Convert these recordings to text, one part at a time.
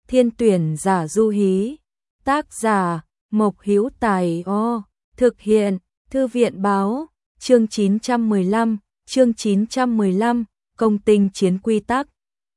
Thiên tuyển giả Du Hí. Tác giả Mộc Hữu Tài. Thực hiện Thư viện báo. Chương 915, Công tinh chiến quy tắc.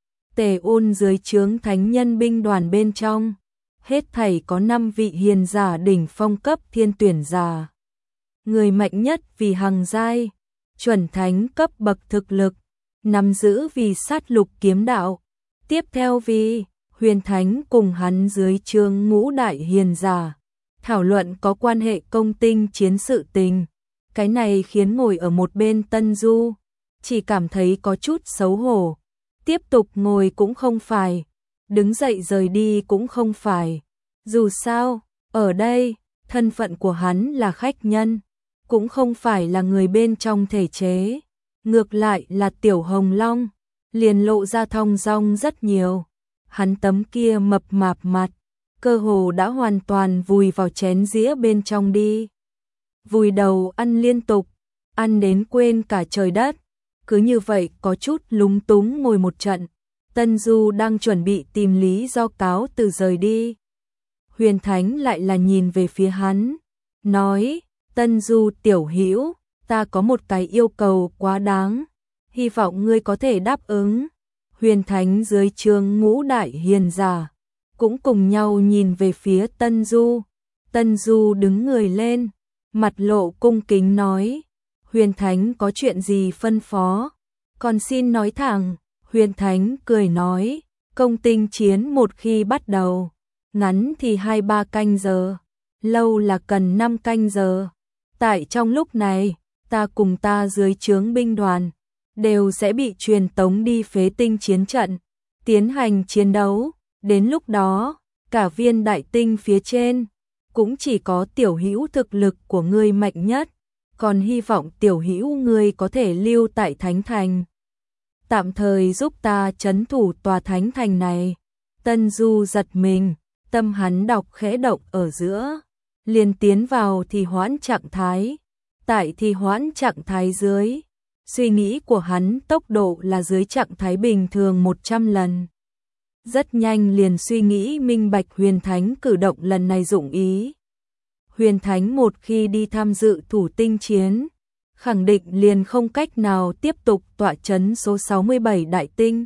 Tề Ôn dưới trướng thánh nhân binh đoàn bên trong, hết thảy có 5 vị hiền giả đỉnh phong cấp thiên tuyển giả. Người mạnh nhất vì hằng giai, chuẩn thánh cấp bậc thực lực, nắm giữ vì sát lục kiếm đạo. Tiếp theo vì huyền thánh cùng hắn dưới trướng ngũ đại hiền giả, thảo luận có quan hệ công tinh chiến sự tình. Cái này khiến ngồi ở một bên Tân Du chỉ cảm thấy có chút xấu hổ. Tiếp tục ngồi cũng không phải, đứng dậy rời đi cũng không phải. Dù sao, ở đây, thân phận của hắn là khách nhân, cũng không phải là người bên trong thể chế. Ngược lại là Tiểu Hồng Long, liền lộ ra thong dong rất nhiều. Hắn tấm kia mập mạp mặt, cơ hồ đã hoàn toàn vùi vào chén dĩa bên trong đi. Vùi đầu ăn liên tục, ăn đến quên cả trời đất. Cứ như vậy có chút lúng túng ngồi một trận. Tân Du đang chuẩn bị tìm lý do cáo từ rời đi. Huyền Thánh lại là nhìn về phía hắn, nói: Tân Du tiểu hữu, ta có một cái yêu cầu quá đáng, hy vọng ngươi có thể đáp ứng. Huyền Thánh dưới trướng ngũ đại hiền giả cũng cùng nhau nhìn về phía Tân Du. Tân Du đứng người lên, mặt lộ cung kính nói: Huyền Thánh có chuyện gì phân phó, còn xin nói thẳng. Huyền Thánh cười nói: công tinh chiến một khi bắt đầu, ngắn thì 2-3 canh giờ, lâu là cần 5 canh giờ. Tại trong lúc này, ta cùng ta dưới trướng binh đoàn đều sẽ bị truyền tống đi phế tinh chiến trận, tiến hành chiến đấu. Đến lúc đó, cả viên đại tinh phía trên cũng chỉ có tiểu hữu thực lực của ngươi mạnh nhất, còn hy vọng tiểu hữu ngươi có thể lưu tại Thánh Thành, tạm thời giúp ta trấn thủ tòa Thánh Thành này. Tân Du giật mình, tâm hắn đọc khẽ động ở giữa, liền tiến vào thì hoãn trạng thái. Tại thì hoãn trạng thái dưới, suy nghĩ của hắn tốc độ là dưới trạng thái bình thường 100 lần. Rất nhanh liền suy nghĩ minh bạch Huyền Thánh cử động lần này dụng ý. Huyền Thánh một khi đi tham dự thủ tinh chiến, khẳng định liền không cách nào tiếp tục tọa trấn số 67 đại tinh.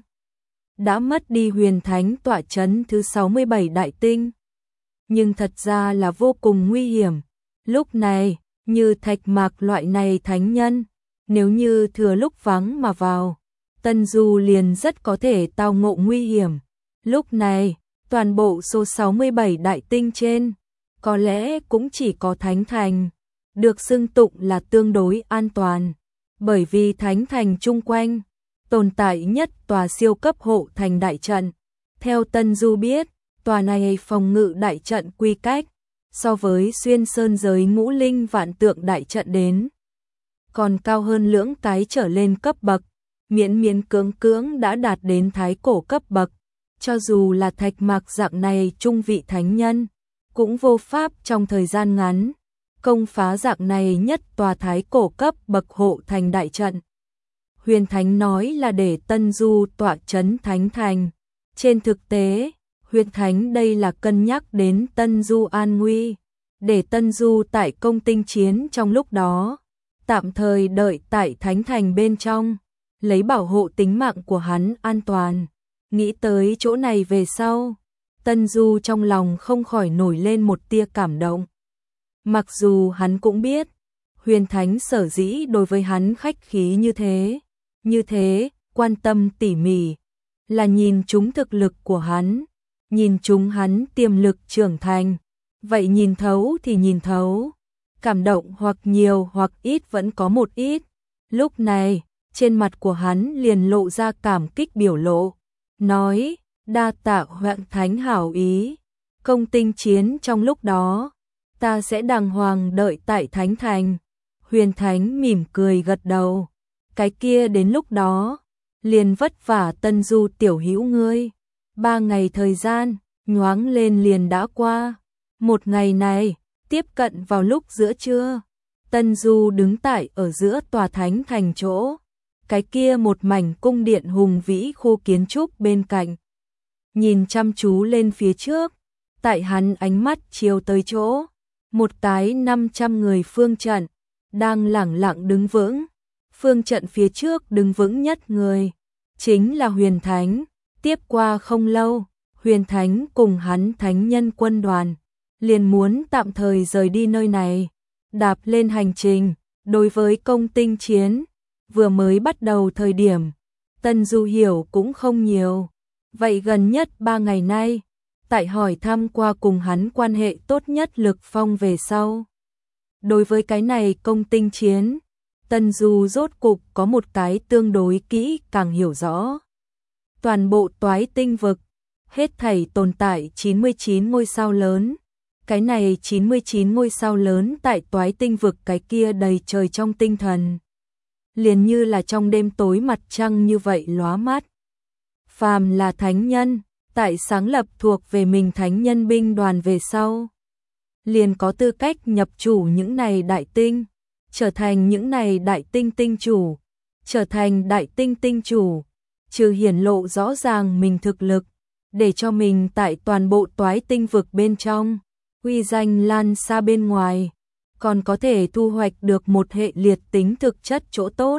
Đã mất đi Huyền Thánh tọa trấn thứ 67 đại tinh, nhưng thật ra là vô cùng nguy hiểm. Lúc này, như Thạch Mạc loại này thánh nhân, nếu như thừa lúc vắng mà vào, Tân Du liền rất có thể tao ngộ nguy hiểm. Lúc này, toàn bộ số 67 đại tinh trên, có lẽ cũng chỉ có Thánh Thành được xưng tụng là tương đối an toàn, bởi vì Thánh Thành chung quanh tồn tại nhất tòa siêu cấp hộ thành đại trận. Theo Tân Du biết, tòa này phòng ngự đại trận quy cách so với Xuyên Sơn giới Ngũ Linh Vạn Tượng đại trận đến còn cao hơn lưỡng cái trở lên cấp bậc, miễn miễn cưỡng đã đạt đến thái cổ cấp bậc. Cho dù là Thạch Mạc dạng này trung vị thánh nhân, cũng vô pháp trong thời gian ngắn công phá dạng này nhất tòa thái cổ cấp bậc hộ thành đại trận. Huyền Thánh nói là để Tân Du tọa trấn Thánh Thành. Trên thực tế, Huyền Thánh đây là cân nhắc đến Tân Du an nguy, để Tân Du tại công tinh chiến trong lúc đó tạm thời đợi tại Thánh Thành bên trong, lấy bảo hộ tính mạng của hắn an toàn. Nghĩ tới chỗ này về sau, Tân Du trong lòng không khỏi nổi lên một tia cảm động. Mặc dù hắn cũng biết, Huyền Thánh sở dĩ đối với hắn khách khí như thế, quan tâm tỉ mỉ, là nhìn chúng thực lực của hắn, nhìn chúng hắn tiềm lực trưởng thành. Vậy nhìn thấu thì nhìn thấu, cảm động hoặc nhiều hoặc ít vẫn có một ít. Lúc này, trên mặt của hắn liền lộ ra cảm kích biểu lộ, nói: đa tạ Huyền Thánh hảo ý, công tinh chiến trong lúc đó, ta sẽ đàng hoàng đợi tại Thánh Thành. Huyền Thánh mỉm cười gật đầu, cái kia đến lúc đó, liền vất vả Tân Du tiểu hữu ngươi. 3 ngày thời gian, nhoáng lên liền đã qua. Một ngày này, tiếp cận vào lúc giữa trưa, Tân Du đứng tại ở giữa tòa Thánh Thành chỗ, cái kia một mảnh cung điện hùng vĩ khu kiến trúc bên cạnh. nhìn chăm chú lên phía trước, tại hắn ánh mắt chiếu tới chỗ, một cái 500 người phương trận, đang lẳng lặng đứng vững. Phương trận phía trước đứng vững nhất người, chính là Huyền Thánh. Tiếp qua không lâu, Huyền Thánh cùng hắn thánh nhân quân đoàn, liền muốn tạm thời rời đi nơi này, đạp lên hành trình. Đối với công tinh chiến, vừa mới bắt đầu thời điểm, Tần Du hiểu cũng không nhiều. Vậy gần nhất 3 ngày nay, tại hỏi thăm qua cùng hắn quan hệ tốt nhất Lực Phong về sau. Đối với cái này công tinh chiến, Tần Du rốt cục có một cái tương đối kỹ càng hiểu rõ. Toàn bộ toái tinh vực, hết thảy tồn tại 99 ngôi sao lớn. Cái này 99 ngôi sao lớn tại toái tinh vực cái kia đầy trời trong tinh thần. Liền như là trong đêm tối mặt trăng như vậy lóa mắt. Phàm là thánh nhân, tại sáng lập thuộc về mình thánh nhân binh đoàn về sau, liền có tư cách nhập chủ những này đại tinh, trở thành những này đại tinh tinh chủ, trở thành đại tinh tinh chủ, trừ hiển lộ rõ ràng mình thực lực, để cho mình tại toàn bộ toái tinh vực bên trong, uy danh lan xa bên ngoài, còn có thể thu hoạch được một hệ liệt tính thực chất chỗ tốt.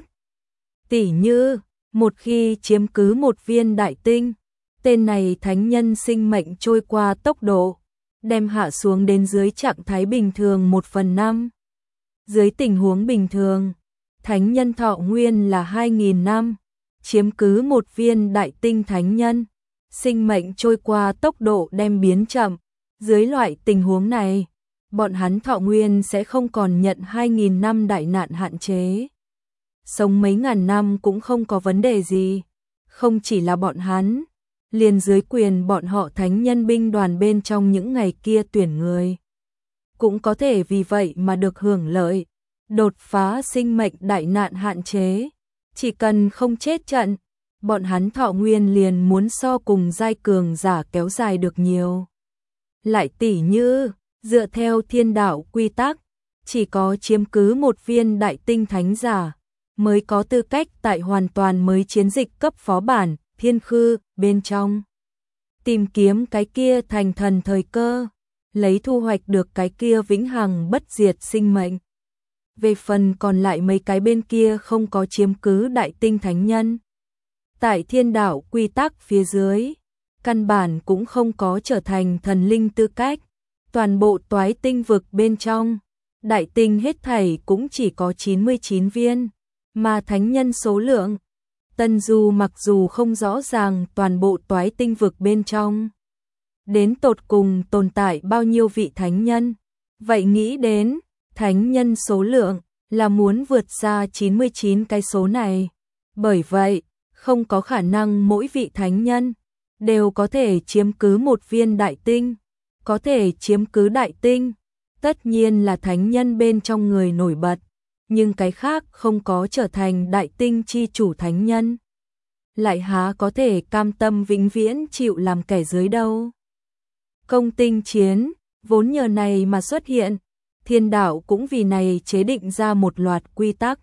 Tỉ như, một khi chiếm cứ một viên đại tinh, tên này thánh nhân sinh mệnh trôi qua tốc độ, đem hạ xuống đến dưới trạng thái bình thường 1/5. Dưới tình huống bình thường, thánh nhân thọ nguyên là 2.000 năm, chiếm cứ một viên đại tinh thánh nhân, sinh mệnh trôi qua tốc độ đem biến chậm. Dưới loại tình huống này, bọn hắn thọ nguyên sẽ không còn nhận 2.000 năm đại nạn hạn chế. Sống mấy ngàn năm cũng không có vấn đề gì. Không chỉ là bọn hắn, liền dưới quyền bọn họ thánh nhân binh đoàn bên trong những ngày kia tuyển người, cũng có thể vì vậy mà được hưởng lợi, đột phá sinh mệnh đại nạn hạn chế. Chỉ cần không chết trận, bọn hắn thọ nguyên liền muốn so cùng giai cường giả kéo dài được nhiều. Lại tỉ như, dựa theo thiên đạo quy tắc, chỉ có chiếm cứ một viên đại tinh thánh giả, mới có tư cách tại hoàn toàn mới chiến dịch cấp phó bản, thiên khư, bên trong. Tìm kiếm cái kia thành thần thời cơ, lấy thu hoạch được cái kia vĩnh hằng bất diệt sinh mệnh. Về phần còn lại mấy cái bên kia không có chiếm cứ đại tinh thánh nhân. Tại thiên đạo quy tắc phía dưới, căn bản cũng không có trở thành thần linh tư cách. Toàn bộ toái tinh vực bên trong, đại tinh hết thảy cũng chỉ có 99 viên, mà thánh nhân số lượng. Tần Du mặc dù không rõ ràng toàn bộ toái tinh vực bên trong, đến tột cùng tồn tại bao nhiêu vị thánh nhân, vậy nghĩ đến, thánh nhân số lượng, là muốn vượt ra 99 cái số này. Bởi vậy, không có khả năng mỗi vị thánh nhân đều có thể chiếm cứ một viên đại tinh, có thể chiếm cứ đại tinh, tất nhiên là thánh nhân bên trong người nổi bật, nhưng cái khác không có trở thành đại tinh chi chủ thánh nhân, lại há có thể cam tâm vĩnh viễn chịu làm kẻ dưới đâu. Công tinh chiến, vốn nhờ này mà xuất hiện, thiên đạo cũng vì này chế định ra một loạt quy tắc.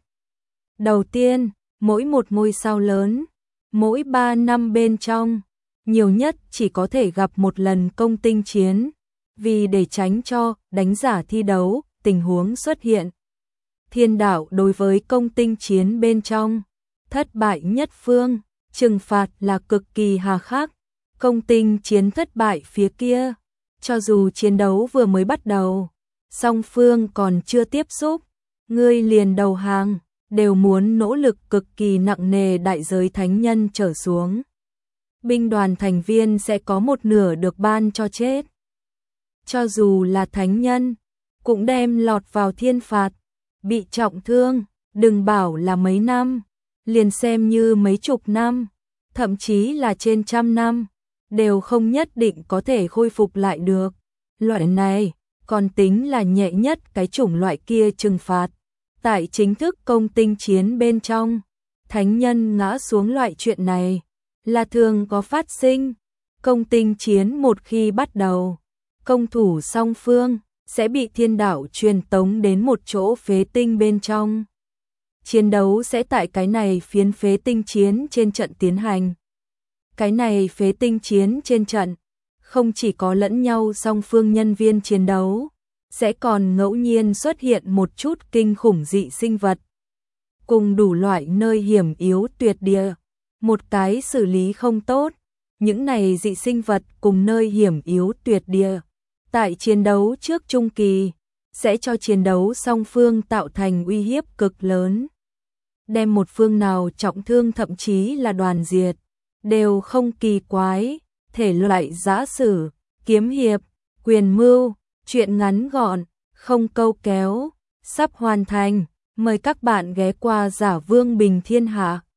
Đầu tiên, mỗi một ngôi sao lớn, mỗi 3 năm bên trong, nhiều nhất chỉ có thể gặp một lần công tinh chiến, vì để tránh cho đánh giả thi đấu, tình huống xuất hiện. Thiên đạo đối với công tinh chiến bên trong, thất bại nhất phương, trừng phạt là cực kỳ hà khắc. Công tinh chiến thất bại phía kia, cho dù chiến đấu vừa mới bắt đầu, song phương còn chưa tiếp xúc, ngươi liền đầu hàng, đều muốn nỗ lực cực kỳ nặng nề đại giới thánh nhân trở xuống. Binh đoàn thành viên sẽ có một nửa được ban cho chết. Cho dù là thánh nhân, cũng đem lọt vào thiên phạt, bị trọng thương, đừng bảo là mấy năm, liền xem như mấy chục năm, thậm chí là trên trăm năm, đều không nhất định có thể khôi phục lại được. Loại này, còn tính là nhẹ nhất cái chủng loại kia trừng phạt. Tại chính thức công tinh chiến bên trong, thánh nhân ngã xuống loại chuyện này, là thường có phát sinh. Công tinh chiến một khi bắt đầu, công thủ song phương sẽ bị thiên đạo truyền tống đến một chỗ phế tinh bên trong. Chiến đấu sẽ tại cái này phiến phế tinh chiến trên trận tiến hành. Cái này phế tinh chiến trên trận, không chỉ có lẫn nhau song phương nhân viên chiến đấu, sẽ còn ngẫu nhiên xuất hiện một chút kinh khủng dị sinh vật, cùng đủ loại nơi hiểm yếu tuyệt địa. Một cái xử lý không tốt, những này dị sinh vật cùng nơi hiểm yếu tuyệt địa, tại chiến đấu trước trung kỳ, sẽ cho chiến đấu song phương tạo thành uy hiếp cực lớn. Đem một phương nào trọng thương thậm chí là đoàn diệt, đều không kỳ quái. Thể loại giã sử, kiếm hiệp, quyền mưu, truyện ngắn gọn, không câu kéo, sắp hoàn thành. Mời các bạn ghé qua Giả Vương Bình Thiên Hạ.